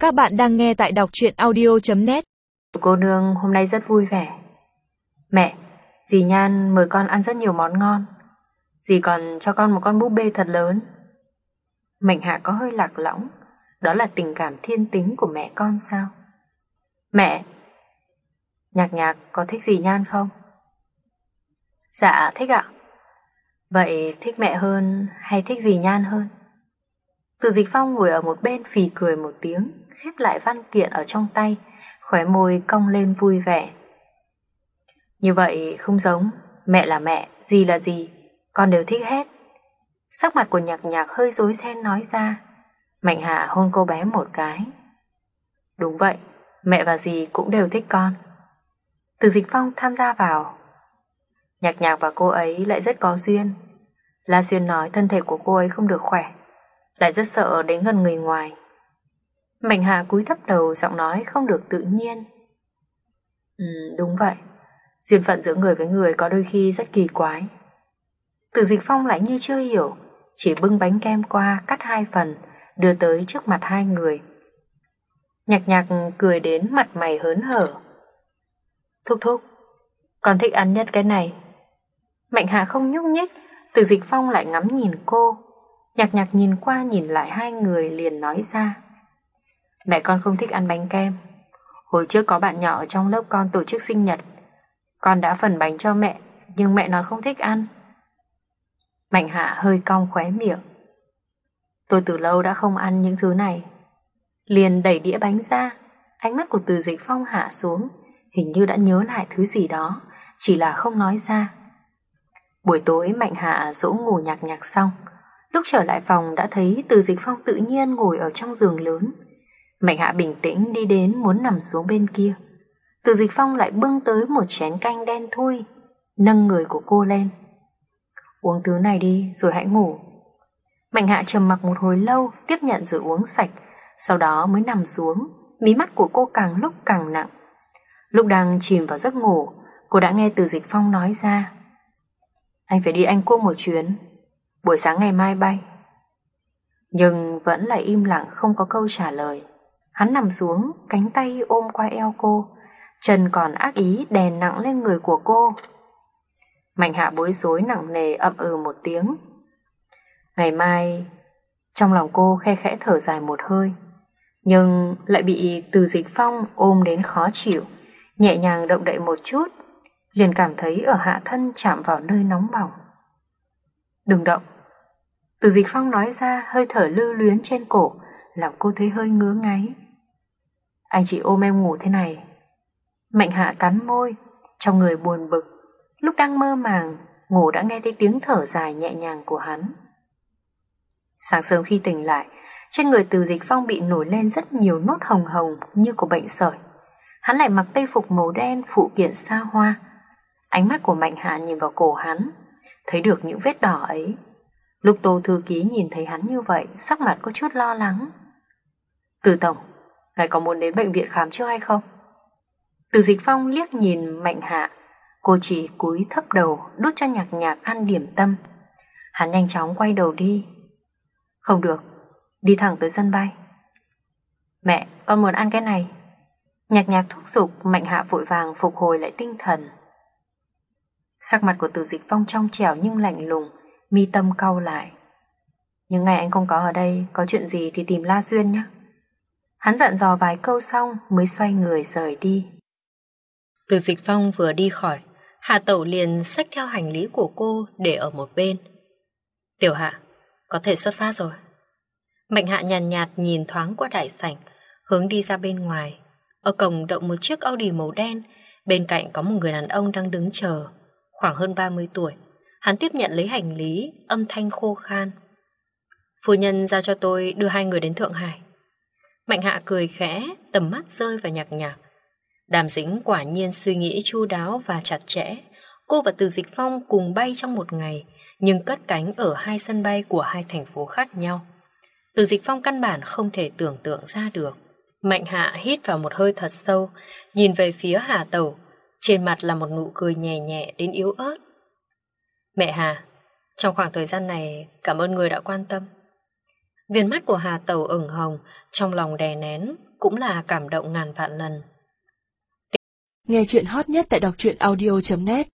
Các bạn đang nghe tại đọc truyện audio.net. Cô nương hôm nay rất vui vẻ. Mẹ, dì Nhan mời con ăn rất nhiều món ngon. Dì còn cho con một con búp bê thật lớn. Mạnh Hạ có hơi lạc lõng. Đó là tình cảm thiên tính của mẹ con sao? Mẹ, Nhạc Nhạc có thích dì Nhan không? Dạ thích ạ. Vậy thích mẹ hơn hay thích dì Nhan hơn? Từ Dịch Phong ngồi ở một bên phì cười một tiếng, khép lại văn kiện ở trong tay, khóe môi cong lên vui vẻ. Như vậy không giống, mẹ là mẹ, dì là dì, con đều thích hết. Sắc mặt của Nhạc Nhạc hơi rối ren nói ra. Mạnh Hạ hôn cô bé một cái. Đúng vậy, mẹ và dì cũng đều thích con. Từ Dịch Phong tham gia vào. Nhạc Nhạc và cô ấy lại rất có duyên. La Xuyên nói thân thể của cô ấy không được khỏe, lại rất sợ đến gần người ngoài. Mạnh Hạ cúi thấp đầu, giọng nói không được tự nhiên. Đúng vậy, duyên phận giữa người với người có đôi khi rất kỳ quái. Từ Dịch Phong lại như chưa hiểu, chỉ bưng bánh kem qua cắt hai phần, đưa tới trước mặt hai người. Nhạc Nhạc cười đến mặt mày hớn hở. Thúc thúc, con thích ăn nhất cái này. Mạnh Hạ không nhúc nhích. Từ Dịch Phong lại ngắm nhìn cô. Nhạc Nhạc nhìn qua nhìn lại hai người liền nói ra. Mẹ con không thích ăn bánh kem. Hồi trước có bạn nhỏ ở trong lớp con tổ chức sinh nhật, con đã phần bánh cho mẹ, nhưng mẹ nói không thích ăn. Mạnh Hạ hơi cong khóe miệng. Tôi từ lâu đã không ăn những thứ này. Liền đẩy đĩa bánh ra. Ánh mắt của Từ Dịch Phong hạ xuống, hình như đã nhớ lại thứ gì đó, chỉ là không nói ra. Buổi tối Mạnh Hạ dỗ ngủ Nhạc Nhạc xong, lúc trở lại phòng đã thấy Từ Dịch Phong tự nhiên ngồi ở trong giường lớn. Mạnh Hạ bình tĩnh đi đến muốn nằm xuống bên kia. Từ Dịch Phong lại bưng tới một chén canh đen thui, nâng người của cô lên. Uống thứ này đi rồi hãy ngủ. Mạnh Hạ trầm mặc một hồi lâu, tiếp nhận rồi uống sạch, sau đó mới nằm xuống. Mí mắt của cô càng lúc càng nặng. Lúc đang chìm vào giấc ngủ, cô đã nghe Từ Dịch Phong nói ra. Anh phải đi Anh Quốc một chuyến, buổi sáng ngày mai bay. Nhưng vẫn lại im lặng không có câu trả lời. Hắn nằm xuống, cánh tay ôm qua eo cô, chân còn ác ý đè nặng lên người của cô. Mạnh Hạ bối rối nặng nề ậm ừ một tiếng. Ngày mai, trong lòng cô khe khẽ thở dài một hơi, nhưng lại bị Từ Dịch Phong ôm đến khó chịu. Nhẹ nhàng động đậy một chút, liền cảm thấy ở hạ thân chạm vào nơi nóng bỏng. Đừng động. Từ Dịch Phong nói ra, hơi thở lưu luyến trên cổ làm cô thấy hơi ngứa ngáy. Anh chỉ ôm em ngủ thế này. Mạnh Hạ cắn môi, trong người buồn bực. Lúc đang mơ màng ngủ đã nghe thấy tiếng thở dài nhẹ nhàng của hắn. Sáng sớm khi tỉnh lại, trên người Từ Dịch Phong bị nổi lên rất nhiều nốt hồng hồng như của bệnh sởi. Hắn lại mặc tây phục màu đen, phụ kiện xa hoa. Ánh mắt của Mạnh Hạ nhìn vào cổ hắn, thấy được những vết đỏ ấy. Lúc Tô thư ký nhìn thấy hắn như vậy, sắc mặt có chút lo lắng. Từ tổng, ngài có muốn đến bệnh viện khám trước hay không? Từ Dịch Phong liếc nhìn Mạnh Hạ, cô chỉ cúi thấp đầu đút cho Nhạc Nhạc ăn điểm tâm. Hắn nhanh chóng quay đầu đi. Không được, đi thẳng tới sân bay. Mẹ, con muốn ăn cái này. Nhạc Nhạc thúc giục. Mạnh Hạ vội vàng phục hồi lại tinh thần. Sắc mặt của Từ Dịch Phong trong trẻo nhưng lạnh lùng, mi tâm cau lại. Nhưng ngày anh không có ở đây, có chuyện gì thì tìm La Xuyên nhé. Hắn dặn dò vài câu xong mới xoay người rời đi. Từ Dịch Phong vừa đi khỏi, Hạ Tẩu liền xách theo hành lý của cô để ở một bên. Tiểu Hạ, có thể xuất phát rồi. Mạnh Hạ nhàn nhạt nhìn thoáng qua đại sảnh, hướng đi ra bên ngoài. Ở cổng đậu một chiếc Audi màu đen, bên cạnh có một người đàn ông đang đứng chờ, khoảng hơn 30 tuổi. Hắn tiếp nhận lấy hành lý, âm thanh khô khan. Phu nhân giao cho tôi đưa hai người đến Thượng Hải. Mạnh Hạ cười khẽ, tầm mắt rơi vào Nhạc Nhạc. Đàm Dĩnh quả nhiên suy nghĩ chu đáo và chặt chẽ. Cô và Từ Dịch Phong cùng bay trong một ngày, nhưng cất cánh ở hai sân bay của hai thành phố khác nhau. Từ Dịch Phong căn bản không thể tưởng tượng ra được. Mạnh Hạ hít vào một hơi thật sâu, nhìn về phía Hà Tẩu, trên mặt là một nụ cười nhẹ nhẹ đến yếu ớt. Mẹ Hà, trong khoảng thời gian này cảm ơn người đã quan tâm. Viền mắt của Hà Tẩu ửng hồng, trong lòng đè nén, cũng là cảm động ngàn vạn lần. Nghe chuyện hot nhất tại đọc truyện audio.net